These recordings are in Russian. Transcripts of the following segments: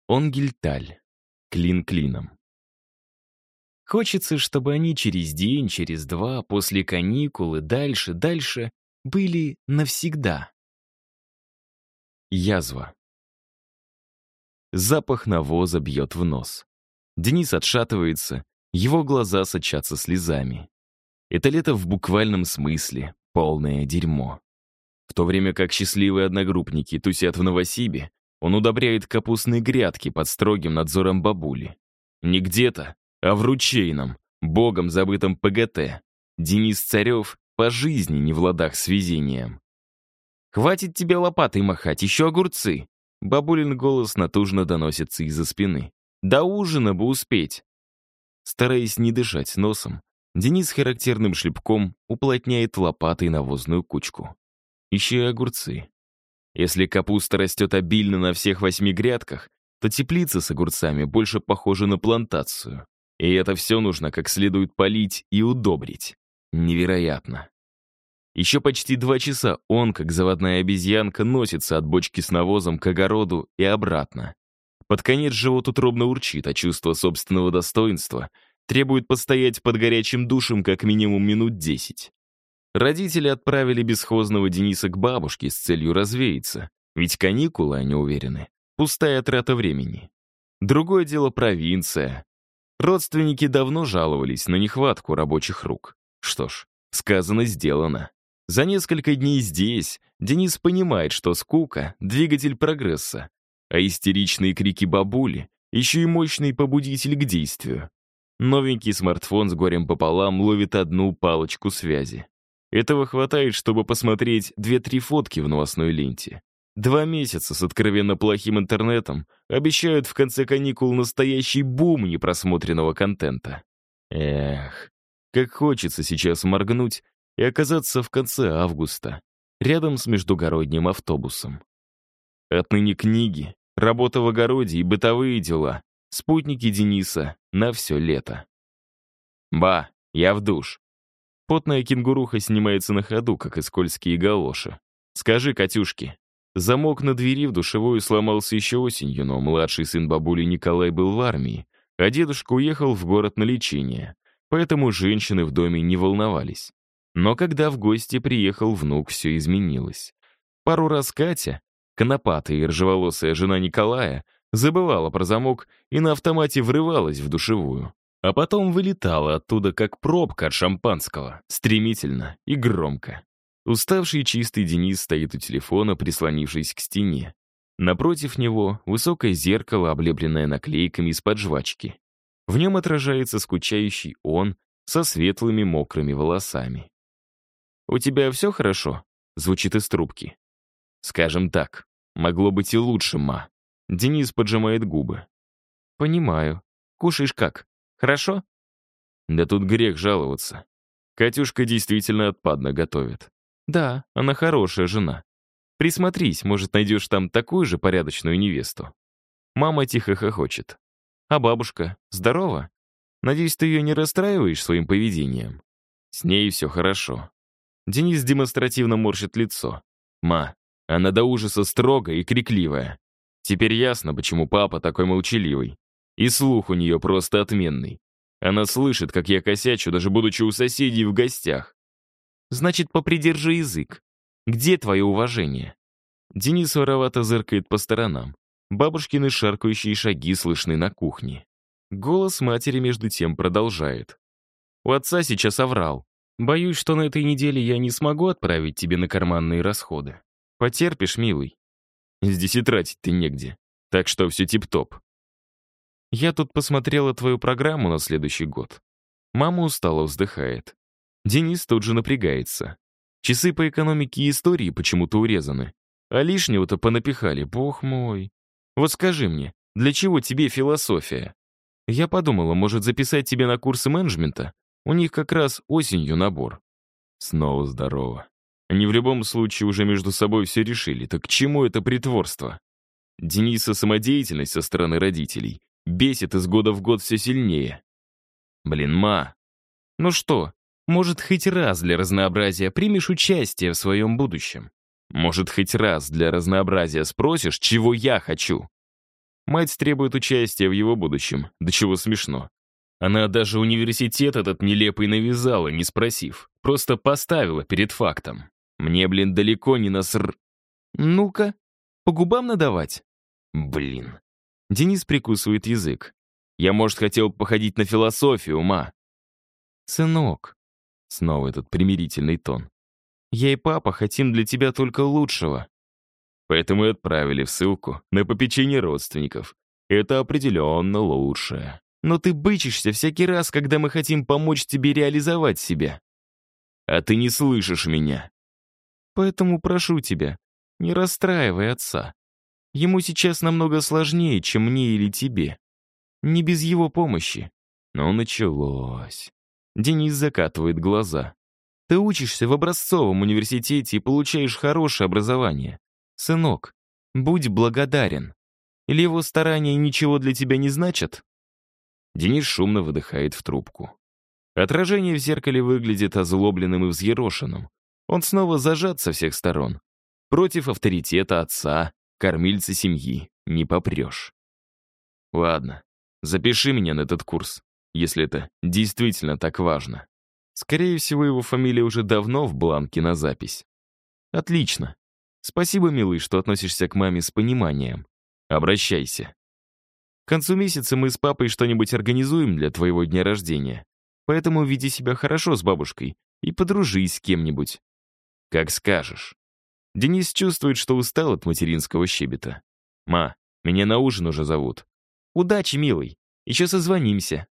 Онгельталь. Клин клином. Хочется, чтобы они через день, через два, после каникул и дальше были навсегда. Язва. Запах навоза бьет в нос. Денис отшатывается, его глаза сочатся слезами. Это лето в буквальном смысле полное дерьмо. В то время как счастливые одногруппники тусят в Новосибе, он удобряет капустные грядки под строгим надзором бабули. Не где-то, а в ручейном, богом забытом ПГТ. Денис Царев по жизни не в ладах с везением. «Хватит тебе лопатой махать, еще огурцы!» Бабулин голос натужно доносится из-за спины. «До ужина бы успеть!» Стараясь не дышать носом, Денис характерным шлепком уплотняет лопатой навозную кучку. Еще и огурцы. Если капуста растет обильно на всех 8 грядках, то теплица с огурцами больше похожа на плантацию. И это все нужно как следует полить и удобрить. Невероятно. Еще почти 2 часа он, как заводная обезьянка, носится от бочки с навозом к огороду и обратно. Под конец живот утробно урчит, а чувство собственного достоинства требует постоять под горячим душем как минимум минут 10. Родители отправили бесхозного Дениса к бабушке с целью развеяться, ведь каникулы, они уверены, пустая трата времени. Другое дело провинция. Родственники давно жаловались на нехватку рабочих рук. Что ж, сказано, сделано. За несколько дней здесь Денис понимает, что скука — двигатель прогресса, а истеричные крики бабули — еще и мощный побудитель к действию. Новенький смартфон с горем пополам ловит одну палочку связи. Этого хватает, чтобы посмотреть 2-3 фотки в новостной ленте. 2 месяца с откровенно плохим интернетом обещают в конце каникул настоящий бум непросмотренного контента. Эх, как хочется сейчас моргнуть и оказаться в конце августа, рядом с междугородним автобусом. Отныне книги, работа в огороде и бытовые дела — спутники Дениса на все лето. «Ба, я в душ». Потная кенгуруха снимается на ходу, как и скользкие галоши. «Скажи, Катюшке». Замок на двери в душевую сломался еще осенью, но младший сын бабули Николай был в армии, а дедушка уехал в город на лечение, поэтому женщины в доме не волновались. Но когда в гости приехал внук, все изменилось. Пару раз Катя, конопатая и рыжеволосая жена Николая, забывала про замок и на автомате врывалась в душевую. А потом вылетала оттуда, как пробка от шампанского, стремительно и громко. Уставший чистый Денис стоит у телефона, прислонившись к стене. Напротив него высокое зеркало, облепленное наклейками из-под жвачки. В нем отражается скучающий он со светлыми мокрыми волосами. «У тебя все хорошо?» — звучит из трубки. «Скажем так, могло быть и лучше, ма». Денис поджимает губы. «Понимаю. Кушаешь как? Хорошо?» «Да тут грех жаловаться. Катюшка действительно отпадно готовит. Да, она хорошая жена. Присмотрись, может, найдешь там такую же порядочную невесту». Мама тихо хохочет. «А бабушка здорова? Надеюсь, ты ее не расстраиваешь своим поведением?» «С ней все хорошо». Денис демонстративно морщит лицо. «Ма, она до ужаса строгая и крикливая. Теперь ясно, почему папа такой молчаливый. И слух у нее просто отменный. Она слышит, как я косячу, даже будучи у соседей в гостях. Значит, попридержи язык. Где твое уважение?» Денис воровато зыркает по сторонам. Бабушкины шаркающие шаги слышны на кухне. Голос матери между тем продолжает. «У отца сейчас оврал. Боюсь, что на этой неделе я не смогу отправить тебе на карманные расходы. Потерпишь, милый? Здесь и тратить-то негде. Так что все тип-топ». «Я тут посмотрела твою программу на следующий год». Мама устало вздыхает. Денис тут же напрягается. Часы по экономике и истории почему-то урезаны. А лишнего-то понапихали, бог мой. Вот скажи мне, для чего тебе философия? Я подумала, может, записать тебя на курсы менеджмента? У них как раз осенью набор». Снова здорово. Они в любом случае уже между собой все решили. Так к чему это притворство? Дениса самодеятельность со стороны родителей бесит из года в год все сильнее. «Блин, ма». «Ну что, может, хоть раз для разнообразия примешь участие в своем будущем? Может, хоть раз для разнообразия спросишь, чего я хочу?» Мать требует участия в его будущем. До чего смешно. Она даже университет этот нелепый навязала, не спросив. Просто поставила перед фактом. Мне, блин, далеко не наср... Ну-ка, по губам надавать? Блин. Денис прикусывает язык. Я, может, хотел походить на философию, ма. Сынок. Снова этот примирительный тон. Я и папа хотим для тебя только лучшего. Поэтому и отправили в ссылку на попечение родственников. Это определенно лучшее. Но ты бычишься всякий раз, когда мы хотим помочь тебе реализовать себя. А ты не слышишь меня. Поэтому прошу тебя, не расстраивай отца. Ему сейчас намного сложнее, чем мне или тебе. Не без его помощи. Но началось. Денис закатывает глаза. Ты учишься в образцовом университете и получаешь хорошее образование. Сынок, будь благодарен. Или его старания ничего для тебя не значат? Денис шумно выдыхает в трубку. Отражение в зеркале выглядит озлобленным и взъерошенным. Он снова зажат со всех сторон. Против авторитета отца, кормильца семьи, не попрешь. Ладно, запиши меня на этот курс, если это действительно так важно. Скорее всего, его фамилия уже давно в бланке на запись. Отлично. Спасибо, милый, что относишься к маме с пониманием. Обращайся. К концу месяца мы с папой что-нибудь организуем для твоего дня рождения. Поэтому веди себя хорошо с бабушкой и подружись с кем-нибудь. Как скажешь. Денис чувствует, что устал от материнского щебета. Ма, меня на ужин уже зовут. Удачи, милый. Еще созвонимся.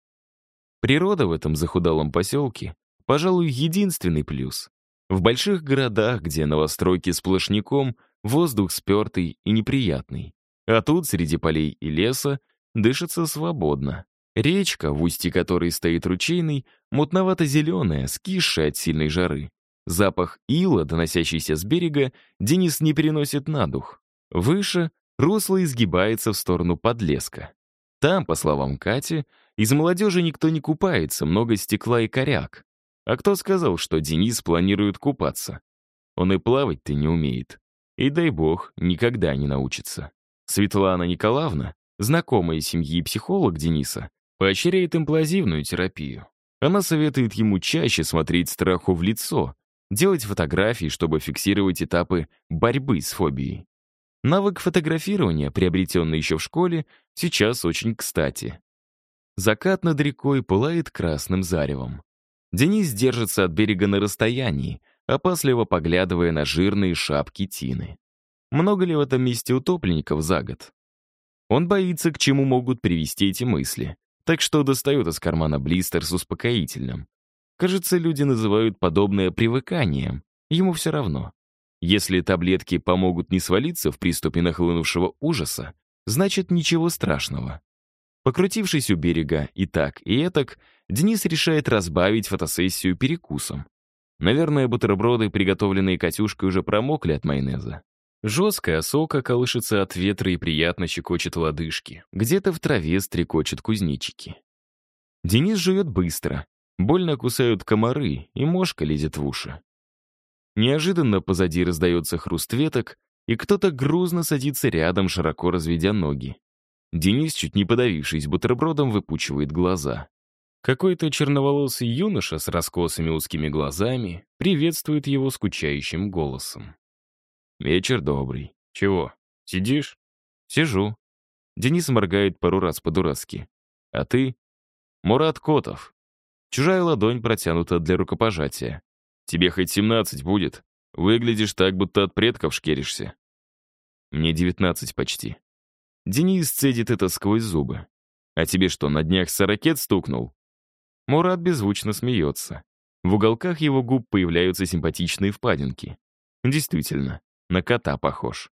Природа в этом захудалом поселке, пожалуй, единственный плюс. В больших городах, где новостройки сплошняком, воздух спертый и неприятный. А тут, среди полей и леса, дышится свободно. Речка, в устье которой стоит ручейный, мутновато-зеленая, скисшая от сильной жары. Запах ила, доносящийся с берега, Денис не переносит на дух. Выше русло изгибается в сторону подлеска. Там, по словам Кати, из молодежи никто не купается, много стекла и коряк. А кто сказал, что Денис планирует купаться? Он и плавать-то не умеет. И, дай бог, никогда не научится. Светлана Николаевна, знакомая семьи и психолог Дениса, поощряет имплазивную терапию. Она советует ему чаще смотреть страху в лицо, делать фотографии, чтобы фиксировать этапы борьбы с фобией. Навык фотографирования, приобретенный еще в школе, сейчас очень кстати. Закат над рекой пылает красным заревом. Денис держится от берега на расстоянии, опасливо поглядывая на жирные шапки тины. Много ли в этом месте утопленников за год? Он боится, к чему могут привести эти мысли, так что достает из кармана блистер с успокоительным. Кажется, люди называют подобное привыканием. Ему все равно. Если таблетки помогут не свалиться в приступе нахлынувшего ужаса, значит, ничего страшного. Покрутившись у берега и так, и этак, Денис решает разбавить фотосессию перекусом. Наверное, бутерброды, приготовленные Катюшкой, уже промокли от майонеза. Жесткая сока колышется от ветра и приятно щекочет лодыжки. Где-то в траве стрекочут кузнечики. Денис жует быстро. Больно кусают комары, и мошка лезет в уши. Неожиданно позади раздается хруст веток, и кто-то грузно садится рядом, широко разведя ноги. Денис, чуть не подавившись бутербродом, выпучивает глаза. Какой-то черноволосый юноша с раскосыми узкими глазами приветствует его скучающим голосом. «Вечер добрый. Чего, сидишь?» «Сижу». Денис моргает пару раз по-дурацки. «А ты?» «Мурат Котов». Чужая ладонь протянута для рукопожатия. «Тебе хоть 17 будет? Выглядишь так, будто от предков шкеришься». «Мне 19 почти». Денис цедит это сквозь зубы. «А тебе что, на днях сорокет стукнул?» Мурат беззвучно смеется. В уголках его губ появляются симпатичные впадинки. Действительно, на кота похож.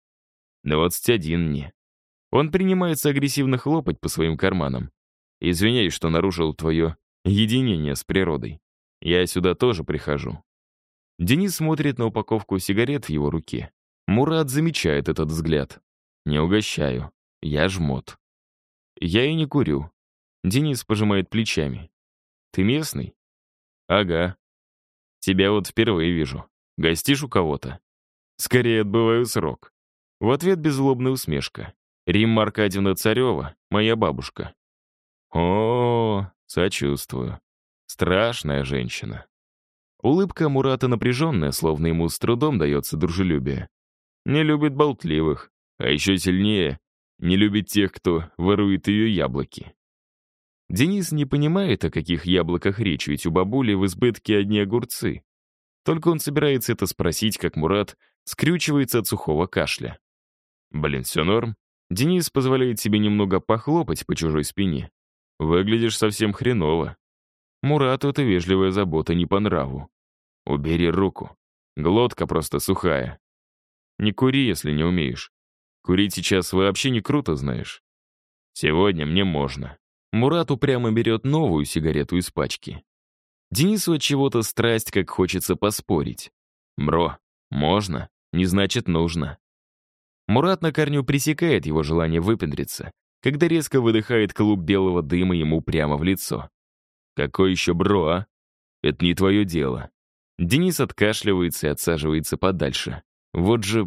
21 мне. Он принимается агрессивно хлопать по своим карманам. «Извиняюсь, что нарушил твое единение с природой. Я сюда тоже прихожу». Денис смотрит на упаковку сигарет в его руке. Мурат замечает этот взгляд. «Не угощаю. Я жмот». «Я и не курю». Денис пожимает плечами. «Ты местный?» «Ага. Тебя вот впервые вижу. Гостишь у кого-то?» «Скорее отбываю срок». В ответ беззлобная усмешка. Римма Аркадьевна Царева, моя бабушка. О, сочувствую. Страшная женщина. Улыбка Мурата напряженная, словно ему с трудом дается дружелюбие. Не любит болтливых, а еще сильнее не любит тех, кто ворует ее яблоки. Денис не понимает, о каких яблоках речь, ведь у бабули в избытке одни огурцы. Только он собирается это спросить, как Мурат скрючивается от сухого кашля. Блин, все норм. Денис позволяет себе немного похлопать по чужой спине. Выглядишь совсем хреново. Мурату эта вежливая забота не по нраву. Убери руку. Глотка просто сухая. Не кури, если не умеешь. Курить сейчас вообще не круто, знаешь. Сегодня мне можно. Мурат упрямо берет новую сигарету из пачки. Денису от чего-то страсть, как хочется поспорить. Бро, можно, не значит нужно. Мурат на корню пресекает его желание выпендриться, когда резко выдыхает клуб белого дыма ему прямо в лицо. Какой еще бро, а? Это не твое дело. Денис откашливается и отсаживается подальше. Вот же...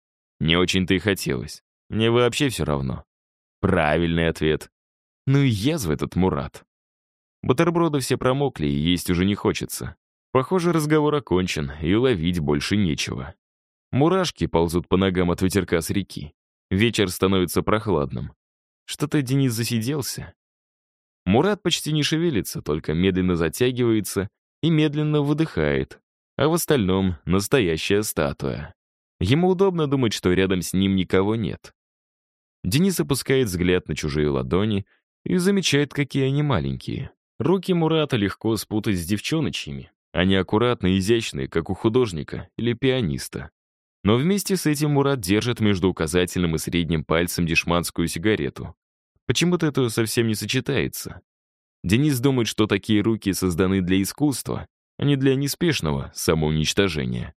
Не очень-то и хотелось. Мне вообще все равно. Правильный ответ. Ну и язва этот Мурат. Бутерброды все промокли, и есть уже не хочется. Похоже, разговор окончен, и ловить больше нечего. Мурашки ползут по ногам от ветерка с реки. Вечер становится прохладным. Что-то Денис засиделся. Мурат почти не шевелится, только медленно затягивается и медленно выдыхает, а в остальном — настоящая статуя. Ему удобно думать, что рядом с ним никого нет. Денис опускает взгляд на чужие ладони и замечает, какие они маленькие. Руки Мурата легко спутать с девчоночьими. Они аккуратно изящные, как у художника или пианиста. Но вместе с этим Мурат держит между указательным и средним пальцем дешманскую сигарету. Почему-то это совсем не сочетается. Денис думает, что такие руки созданы для искусства, а не для неспешного самоуничтожения.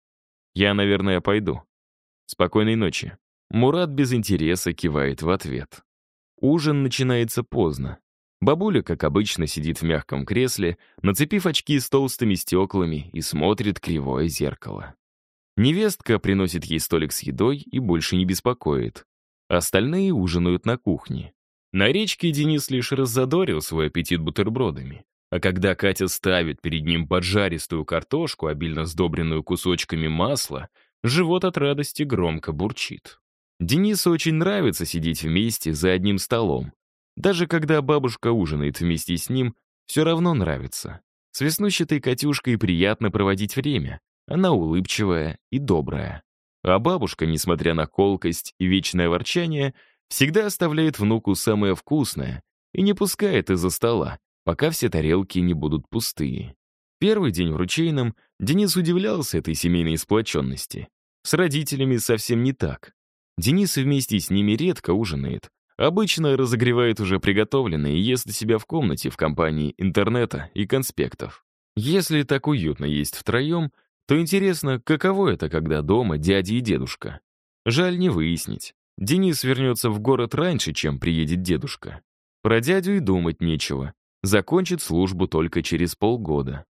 «Я, наверное, пойду. Спокойной ночи». Мурат без интереса кивает в ответ. Ужин начинается поздно. Бабуля, как обычно, сидит в мягком кресле, нацепив очки с толстыми стеклами и смотрит кривое зеркало. Невестка приносит ей столик с едой и больше не беспокоит. Остальные ужинают на кухне. На речке Денис лишь раззадорил свой аппетит бутербродами. А когда Катя ставит перед ним поджаристую картошку, обильно сдобренную кусочками масла, живот от радости громко бурчит. Денису очень нравится сидеть вместе за одним столом. Даже когда бабушка ужинает вместе с ним, все равно нравится. С веснущатой Катюшкой приятно проводить время. Она улыбчивая и добрая. А бабушка, несмотря на колкость и вечное ворчание, всегда оставляет внуку самое вкусное и не пускает из-за стола, пока все тарелки не будут пустые. Первый день в Ручейном Денис удивлялся этой семейной сплоченности. С родителями совсем не так. Денис вместе с ними редко ужинает. Обычно разогревает уже приготовленное и ест у себя в комнате в компании интернета и конспектов. Если так уютно есть втроем, то интересно, каково это, когда дома дядя и дедушка. Жаль не выяснить. Денис вернется в город раньше, чем приедет дедушка. Про дядю и думать нечего. Закончит службу только через полгода.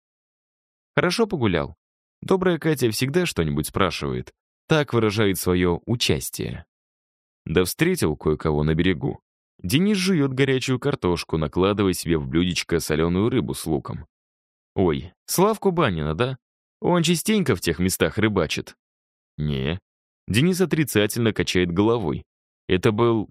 Хорошо погулял. Добрая Катя всегда что-нибудь спрашивает. Так выражает свое участие. Да встретил кое-кого на берегу. Денис жует горячую картошку, накладывая себе в блюдечко соленую рыбу с луком. Ой, Славку Банина, да? Он частенько в тех местах рыбачит. Не. Денис отрицательно качает головой. Это был...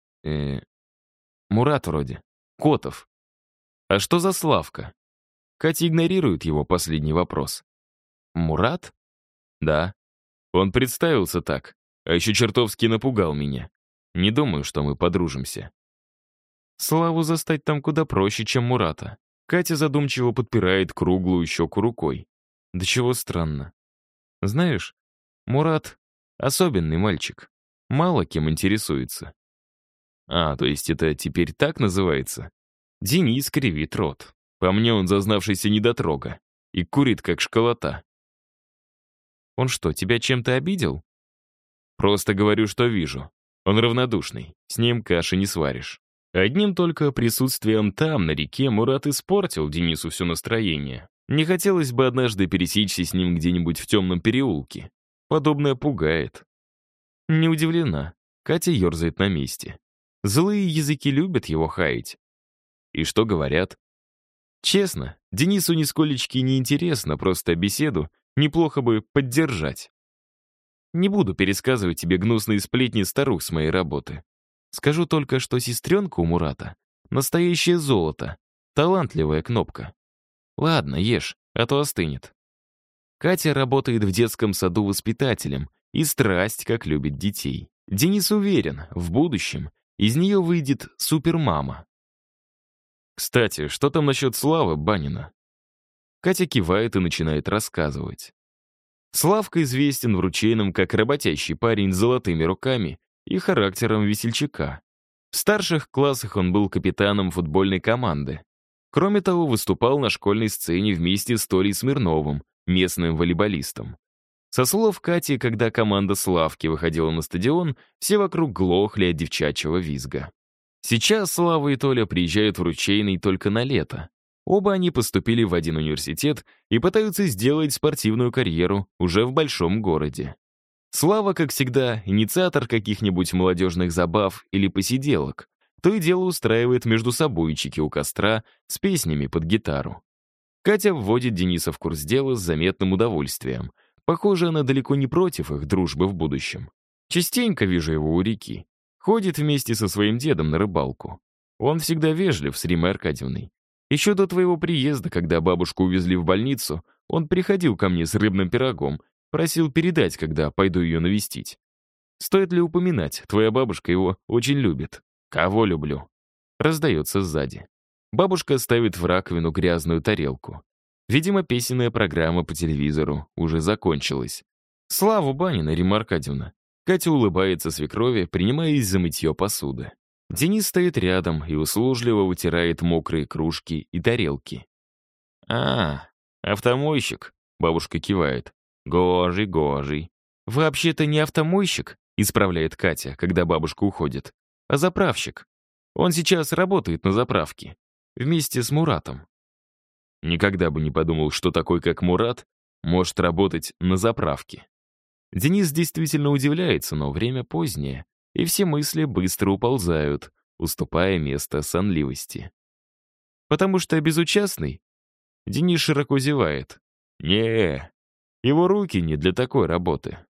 Мурат вроде. Котов. А что за Славка? Катя игнорирует его последний вопрос. Мурат? Да. Он представился так, а еще чертовски напугал меня. Не думаю, что мы подружимся. Славу застать там куда проще, чем Мурата. Катя задумчиво подпирает круглую щеку рукой. Да чего странно. Знаешь, Мурат — особенный мальчик. Мало кем интересуется. А, то есть это теперь так называется? Денис кривит рот. По мне он зазнавшийся недотрога. И курит, как школота. Он что, тебя чем-то обидел? Просто говорю, что вижу. Он равнодушный, с ним каши не сваришь. Одним только присутствием там, на реке, Мурат испортил Денису все настроение. Не хотелось бы однажды пересечься с ним где-нибудь в темном переулке. Подобное пугает. Не удивлена. Катя ерзает на месте. Злые языки любят его хаять. И что говорят? Честно, Денису нисколечки не интересно, просто беседу неплохо бы поддержать. Не буду пересказывать тебе гнусные сплетни старух с моей работы. Скажу только, что сестренка у Мурата — настоящее золото, талантливая кнопка. Ладно, ешь, а то остынет. Катя работает в детском саду воспитателем и страсть как любит детей. Денис уверен, в будущем из нее выйдет супермама. Кстати, что там насчет Славы Банина? Катя кивает и начинает рассказывать. Славка известен в Ручейном как работящий парень с золотыми руками и характером весельчака. В старших классах он был капитаном футбольной команды. Кроме того, выступал на школьной сцене вместе с Толей Смирновым, местным волейболистом. Со слов Кати, когда команда Славки выходила на стадион, все вокруг глохли от девчачьего визга. Сейчас Слава и Толя приезжают в Ручейный только на лето. Оба они поступили в один университет и пытаются сделать спортивную карьеру уже в большом городе. Слава, как всегда, инициатор каких-нибудь молодежных забав или посиделок. То и дело устраивает междусобойчики у костра с песнями под гитару. Катя вводит Дениса в курс дела с заметным удовольствием. Похоже, она далеко не против их дружбы в будущем. Частенько вижу его у реки. Ходит вместе со своим дедом на рыбалку. Он всегда вежлив с Римой Аркадьевной. Еще до твоего приезда, когда бабушку увезли в больницу, он приходил ко мне с рыбным пирогом, просил передать, когда пойду ее навестить. Стоит ли упоминать, твоя бабушка его очень любит. Кого люблю? Раздается сзади. Бабушка ставит в раковину грязную тарелку. Видимо, песенная программа по телевизору уже закончилась. Славу Банина, Рима Аркадьевна. Катя улыбается свекрови, принимаясь за мытье посуды. Денис стоит рядом и услужливо вытирает мокрые кружки и тарелки. «А, автомойщик», — бабушка кивает. «Гожий, гожий». «Вообще-то не автомойщик», — исправляет Катя, когда бабушка уходит, «а заправщик. Он сейчас работает на заправке. Вместе с Муратом». Никогда бы не подумал, что такой, как Мурат, может работать на заправке. Денис действительно удивляется, но время позднее, и все мысли быстро уползают, уступая место сонливости. Потому что безучастный? Денис широко зевает. Не, его руки не для такой работы.